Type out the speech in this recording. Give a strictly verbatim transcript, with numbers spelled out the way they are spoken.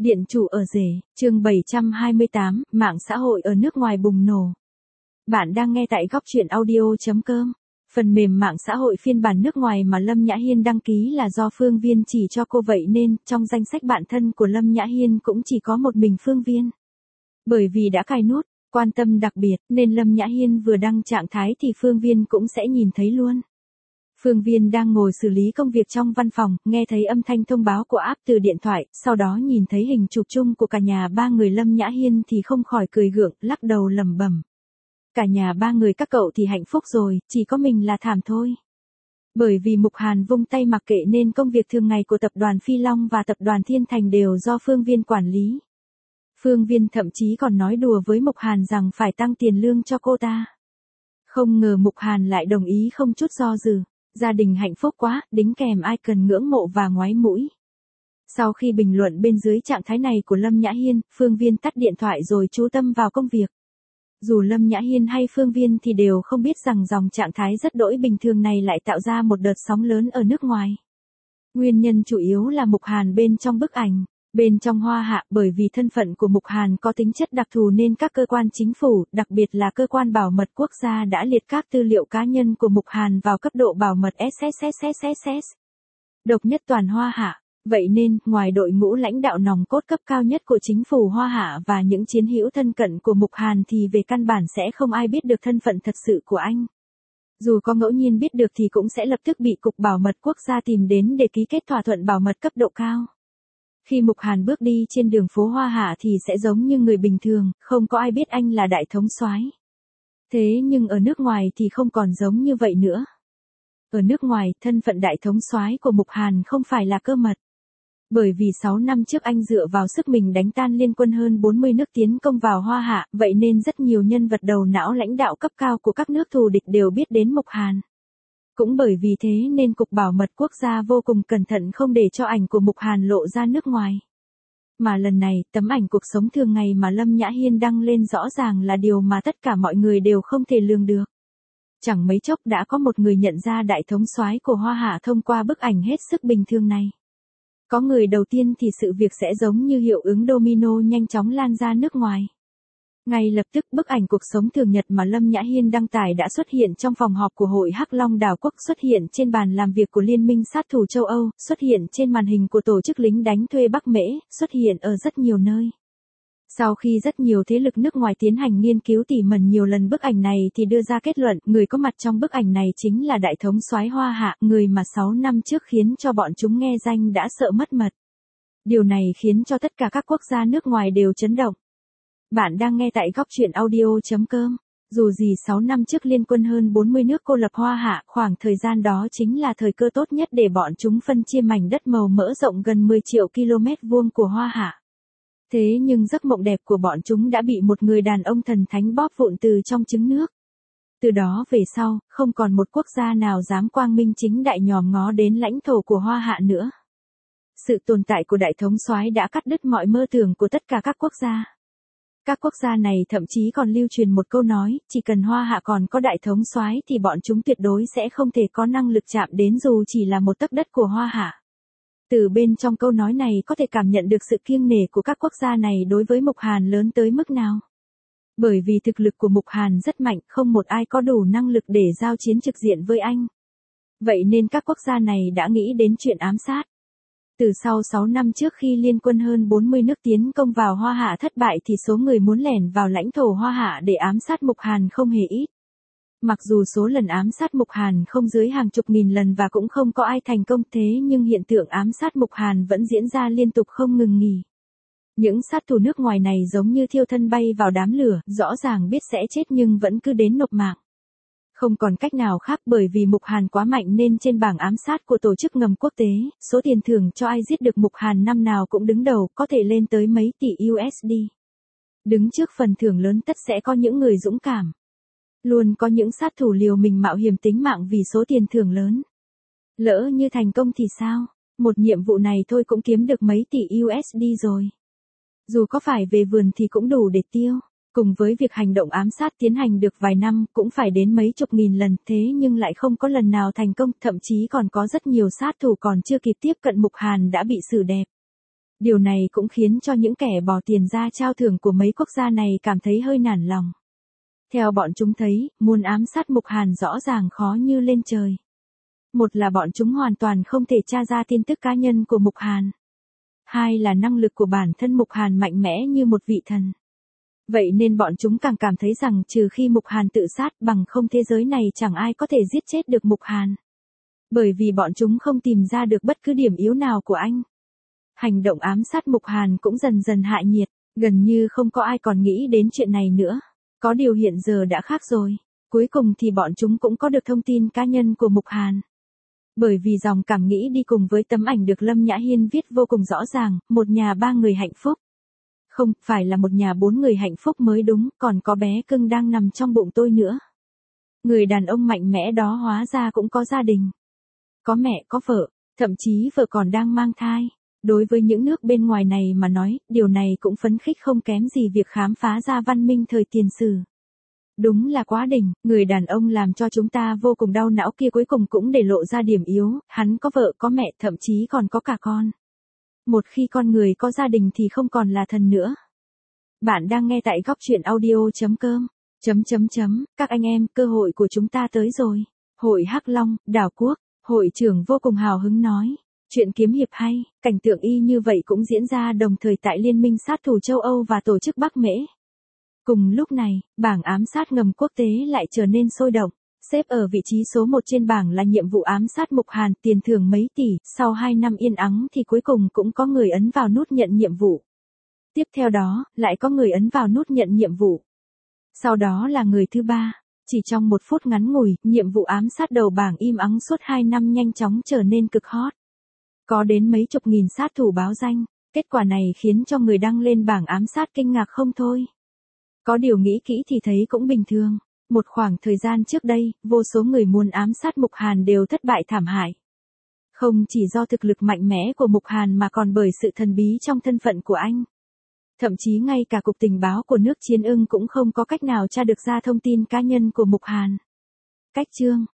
Điện chủ ở rể, chương bảy trăm hai mươi tám, mạng xã hội ở nước ngoài bùng nổ. Bạn đang nghe tại góc truyện audio.com. Phần mềm mạng xã hội phiên bản nước ngoài mà Lâm Nhã Hiên đăng ký là do Phương Viên chỉ cho cô, vậy nên trong danh sách bạn thân của Lâm Nhã Hiên cũng chỉ có một mình Phương Viên. Bởi vì đã cài nút quan tâm đặc biệt nên Lâm Nhã Hiên vừa đăng trạng thái thì Phương Viên cũng sẽ nhìn thấy luôn. Phương Viên đang ngồi xử lý công việc trong văn phòng, nghe thấy âm thanh thông báo của app từ điện thoại, sau đó nhìn thấy hình chụp chung của cả nhà ba người Lâm Nhã Hiên thì không khỏi cười gượng, lắc đầu lẩm bẩm. Cả nhà ba người các cậu thì hạnh phúc rồi, chỉ có mình là thảm thôi. Bởi vì Mục Hàn vung tay mặc kệ nên công việc thường ngày của tập đoàn Phi Long và tập đoàn Thiên Thành đều do Phương Viên quản lý. Phương Viên thậm chí còn nói đùa với Mục Hàn rằng phải tăng tiền lương cho cô ta. Không ngờ Mục Hàn lại đồng ý không chút do dự. Gia đình hạnh phúc quá, đính kèm ai cần ngưỡng mộ và ngoái mũi. Sau khi bình luận bên dưới trạng thái này của Lâm Nhã Hiên, Phương Viên tắt điện thoại rồi chú tâm vào công việc. Dù Lâm Nhã Hiên hay Phương Viên thì đều không biết rằng dòng trạng thái rất đỗi bình thường này lại tạo ra một đợt sóng lớn ở nước ngoài. Nguyên nhân chủ yếu là Mục Hàn bên trong bức ảnh. Bên trong Hoa Hạ, bởi vì thân phận của Mục Hàn có tính chất đặc thù nên các cơ quan chính phủ, đặc biệt là cơ quan bảo mật quốc gia đã liệt các tư liệu cá nhân của Mục Hàn vào cấp độ bảo mật ét ét ét ét ét ét. Độc nhất toàn Hoa Hạ. Vậy nên, ngoài đội ngũ lãnh đạo nòng cốt cấp cao nhất của chính phủ Hoa Hạ và những chiến hữu thân cận của Mục Hàn thì về căn bản sẽ không ai biết được thân phận thật sự của anh. Dù có ngẫu nhiên biết được thì cũng sẽ lập tức bị Cục Bảo mật Quốc gia tìm đến để ký kết thỏa thuận bảo mật cấp độ cao. Khi Mục Hàn bước đi trên đường phố Hoa Hạ thì sẽ giống như người bình thường, không có ai biết anh là đại thống soái. Thế nhưng ở nước ngoài thì không còn giống như vậy nữa. Ở nước ngoài, thân phận đại thống soái của Mục Hàn không phải là cơ mật. Bởi vì sáu năm trước anh dựa vào sức mình đánh tan liên quân hơn bốn mươi nước tiến công vào Hoa Hạ, vậy nên rất nhiều nhân vật đầu não lãnh đạo cấp cao của các nước thù địch đều biết đến Mục Hàn. Cũng bởi vì thế nên Cục Bảo mật Quốc gia vô cùng cẩn thận không để cho ảnh của Mục Hàn lộ ra nước ngoài. Mà lần này, tấm ảnh cuộc sống thường ngày mà Lâm Nhã Hiên đăng lên rõ ràng là điều mà tất cả mọi người đều không thể lường được. Chẳng mấy chốc đã có một người nhận ra đại thống soái của Hoa Hạ thông qua bức ảnh hết sức bình thường này. Có người đầu tiên thì sự việc sẽ giống như hiệu ứng domino nhanh chóng lan ra nước ngoài. Ngay lập tức bức ảnh cuộc sống thường nhật mà Lâm Nhã Hiên đăng tải đã xuất hiện trong phòng họp của Hội Hắc Long Đảo Quốc, xuất hiện trên bàn làm việc của Liên minh sát thủ châu Âu, xuất hiện trên màn hình của tổ chức lính đánh thuê Bắc Mễ, xuất hiện ở rất nhiều nơi. Sau khi rất nhiều thế lực nước ngoài tiến hành nghiên cứu tỉ mẩn nhiều lần bức ảnh này thì đưa ra kết luận, người có mặt trong bức ảnh này chính là đại thống soái Hoa Hạ, người mà sáu năm trước khiến cho bọn chúng nghe danh đã sợ mất mật. Điều này khiến cho tất cả các quốc gia nước ngoài đều chấn động. Bạn đang nghe tại góc truyện audio.com. Dù gì sáu năm trước liên quân hơn bốn mươi nước cô lập Hoa Hạ, khoảng thời gian đó chính là thời cơ tốt nhất để bọn chúng phân chia mảnh đất màu mỡ rộng gần mười triệu ki lô mét vuông của Hoa Hạ. Thế nhưng giấc mộng đẹp của bọn chúng đã bị một người đàn ông thần thánh bóp vụn từ trong trứng nước. Từ đó về sau, không còn một quốc gia nào dám quang minh chính đại nhòm ngó đến lãnh thổ của Hoa Hạ nữa. Sự tồn tại của đại thống soái đã cắt đứt mọi mơ tưởng của tất cả các quốc gia. Các quốc gia này thậm chí còn lưu truyền một câu nói, chỉ cần Hoa Hạ còn có đại thống soái thì bọn chúng tuyệt đối sẽ không thể có năng lực chạm đến dù chỉ là một tấc đất của Hoa Hạ. Từ bên trong câu nói này có thể cảm nhận được sự kiêng nể của các quốc gia này đối với Mục Hàn lớn tới mức nào. Bởi vì thực lực của Mục Hàn rất mạnh, không một ai có đủ năng lực để giao chiến trực diện với anh. Vậy nên các quốc gia này đã nghĩ đến chuyện ám sát. Từ sau sáu năm trước khi liên quân hơn bốn mươi nước tiến công vào Hoa Hạ thất bại thì số người muốn lẻn vào lãnh thổ Hoa Hạ để ám sát Mục Hàn không hề ít. Mặc dù số lần ám sát Mục Hàn không dưới hàng chục nghìn lần và cũng không có ai thành công, thế nhưng hiện tượng ám sát Mục Hàn vẫn diễn ra liên tục không ngừng nghỉ. Những sát thủ nước ngoài này giống như thiêu thân bay vào đám lửa, rõ ràng biết sẽ chết nhưng vẫn cứ đến nộp mạng. Không còn cách nào khác, bởi vì Mục Hàn quá mạnh nên trên bảng ám sát của tổ chức ngầm quốc tế, số tiền thưởng cho ai giết được Mục Hàn năm nào cũng đứng đầu, có thể lên tới mấy tỷ u ét đê. Đứng trước phần thưởng lớn tất sẽ có những người dũng cảm. Luôn có những sát thủ liều mình mạo hiểm tính mạng vì số tiền thưởng lớn. Lỡ như thành công thì sao? Một nhiệm vụ này thôi cũng kiếm được mấy tỷ u ét đê rồi. Dù có phải về vườn thì cũng đủ để tiêu. Cùng với việc hành động ám sát tiến hành được vài năm, cũng phải đến mấy chục nghìn lần, thế nhưng lại không có lần nào thành công, thậm chí còn có rất nhiều sát thủ còn chưa kịp tiếp cận Mục Hàn đã bị xử đẹp. Điều này cũng khiến cho những kẻ bỏ tiền ra trao thưởng của mấy quốc gia này cảm thấy hơi nản lòng. Theo bọn chúng thấy, muốn ám sát Mục Hàn rõ ràng khó như lên trời. Một là bọn chúng hoàn toàn không thể tra ra tin tức cá nhân của Mục Hàn. Hai là năng lực của bản thân Mục Hàn mạnh mẽ như một vị thần. Vậy nên bọn chúng càng cảm thấy rằng trừ khi Mục Hàn tự sát, bằng không thế giới này chẳng ai có thể giết chết được Mục Hàn. Bởi vì bọn chúng không tìm ra được bất cứ điểm yếu nào của anh. Hành động ám sát Mục Hàn cũng dần dần hạ nhiệt, gần như không có ai còn nghĩ đến chuyện này nữa. Có điều hiện giờ đã khác rồi. Cuối cùng thì bọn chúng cũng có được thông tin cá nhân của Mục Hàn. Bởi vì dòng cảm nghĩ đi cùng với tấm ảnh được Lâm Nhã Hiên viết vô cùng rõ ràng, một nhà ba người hạnh phúc. Không, phải là một nhà bốn người hạnh phúc mới đúng, còn có bé cưng đang nằm trong bụng tôi nữa. Người đàn ông mạnh mẽ đó hóa ra cũng có gia đình. Có mẹ, có vợ, thậm chí vợ còn đang mang thai. Đối với những nước bên ngoài này mà nói, điều này cũng phấn khích không kém gì việc khám phá ra văn minh thời tiền sử. Đúng là quá đỉnh, người đàn ông làm cho chúng ta vô cùng đau não kia cuối cùng cũng để lộ ra điểm yếu, hắn có vợ có mẹ thậm chí còn có cả con. Một khi con người có gia đình thì không còn là thần nữa. Bạn đang nghe tại góc truyện audio.com. Chấm chấm chấm, các anh em, cơ hội của chúng ta tới rồi. Hội Hắc Long, Đảo Quốc, hội trưởng vô cùng hào hứng nói. Chuyện kiếm hiệp hay, cảnh tượng y như vậy cũng diễn ra đồng thời tại Liên minh sát thủ châu Âu và tổ chức Bắc Mễ. Cùng lúc này, bảng ám sát ngầm quốc tế lại trở nên sôi động. Xếp ở vị trí số một trên bảng là nhiệm vụ ám sát Mục Hàn, tiền thưởng mấy tỷ, sau hai năm yên ắng thì cuối cùng cũng có người ấn vào nút nhận nhiệm vụ. Tiếp theo đó, lại có người ấn vào nút nhận nhiệm vụ. Sau đó là người thứ ba. Chỉ trong một phút ngắn ngủi, nhiệm vụ ám sát đầu bảng im ắng suốt hai năm nhanh chóng trở nên cực hot. Có đến mấy chục nghìn sát thủ báo danh, kết quả này khiến cho người đăng lên bảng ám sát kinh ngạc không thôi. Có điều nghĩ kỹ thì thấy cũng bình thường. Một khoảng thời gian trước đây, vô số người muốn ám sát Mục Hàn đều thất bại thảm hại. Không chỉ do thực lực mạnh mẽ của Mục Hàn mà còn bởi sự thần bí trong thân phận của anh. Thậm chí ngay cả cục tình báo của nước Chiến Ưng cũng không có cách nào tra được ra thông tin cá nhân của Mục Hàn. Cách chương,